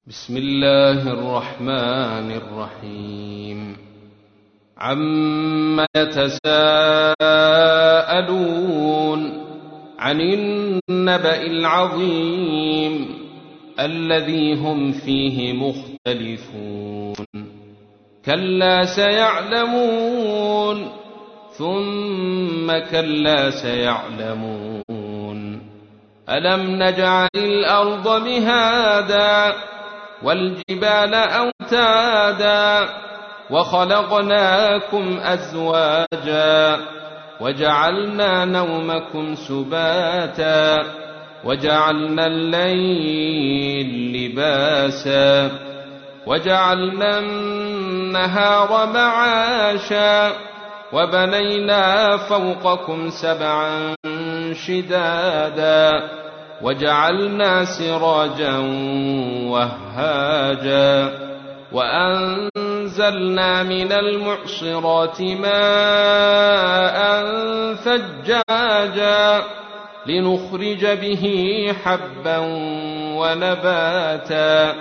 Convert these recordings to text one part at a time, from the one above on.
بسم الله الرحمن الرحيم عما يتساءلون عن النبأ العظيم الذي هم فيه مختلفون كلا سيعلمون ثم كلا سيعلمون ألم نجعل الأرض مهادا والجبال أوتادا وخلقناكم أزواجا وجعلنا نومكم سباتا وجعلنا الليل لباسا وجعلنا النهار معاشا وبنينا فوقكم سبعا شدادا وجعلنا سراجا وهاجا وأنزلنا من المعصرات ماء ثجاجا لنخرج به حبا ونباتا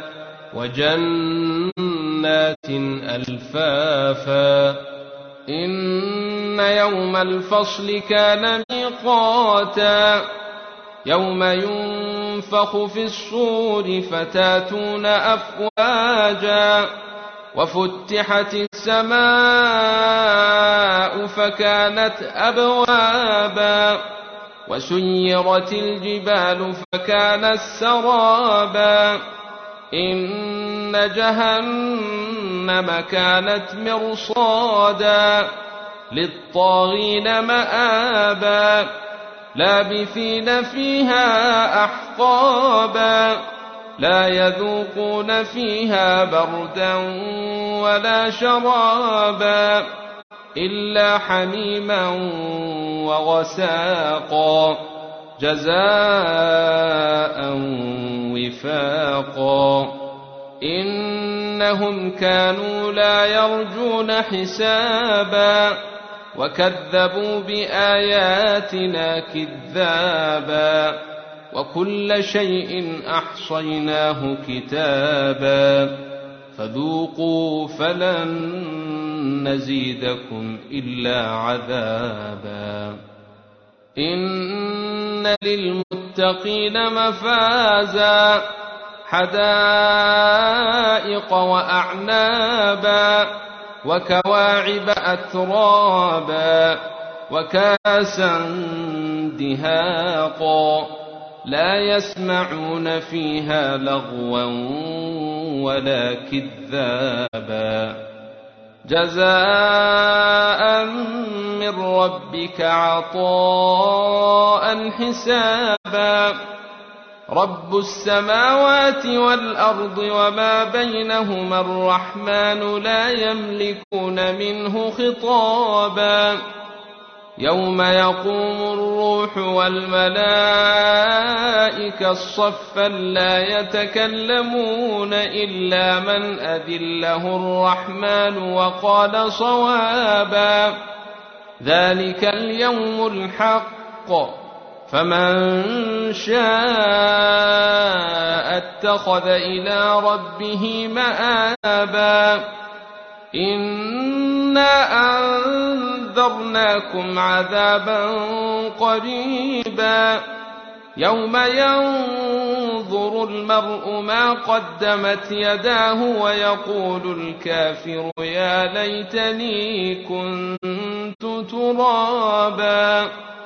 وجنات ألفافا إن يوم الفصل كان ميقاتا يوم ينفخ في الصور فتاتون أفواجا وفتحت السماء فكانت أبوابا وسيرت الجبال فكانت سرابا إن جهنم كانت مرصادا للطاغين مآبا لابثين فيها أحقابا لا يذوقون فيها بردا ولا شرابا إلا حميما وغساقا جزاء وفاقا إنهم كانوا لا يرجون حسابا وكذبوا بآياتنا كذابا وكل شيء أحصيناه كتابا فذوقوا فلن نزيدكم إلا عذابا إن للمتقين مفازا حدائق وأعنابا وكواعب أترابا وكاسا دهاقا لا يسمعون فيها لغوا ولا كذابا جزاء من ربك عطاء حسابا رب السماوات والأرض وما بينهما الرحمن لا يملكون منه خطابا يوم يقوم الروح والملائكة صفا لا يتكلمون إلا من أذن له الرحمن وقال صوابا ذلك اليوم الحق فمن شاء اتخذ إلى ربه مآبا إنا أنذرناكم عذابا قريبا يوم ينظر المرء ما قدمت يداه ويقول الكافر يا ليتني كنت ترابا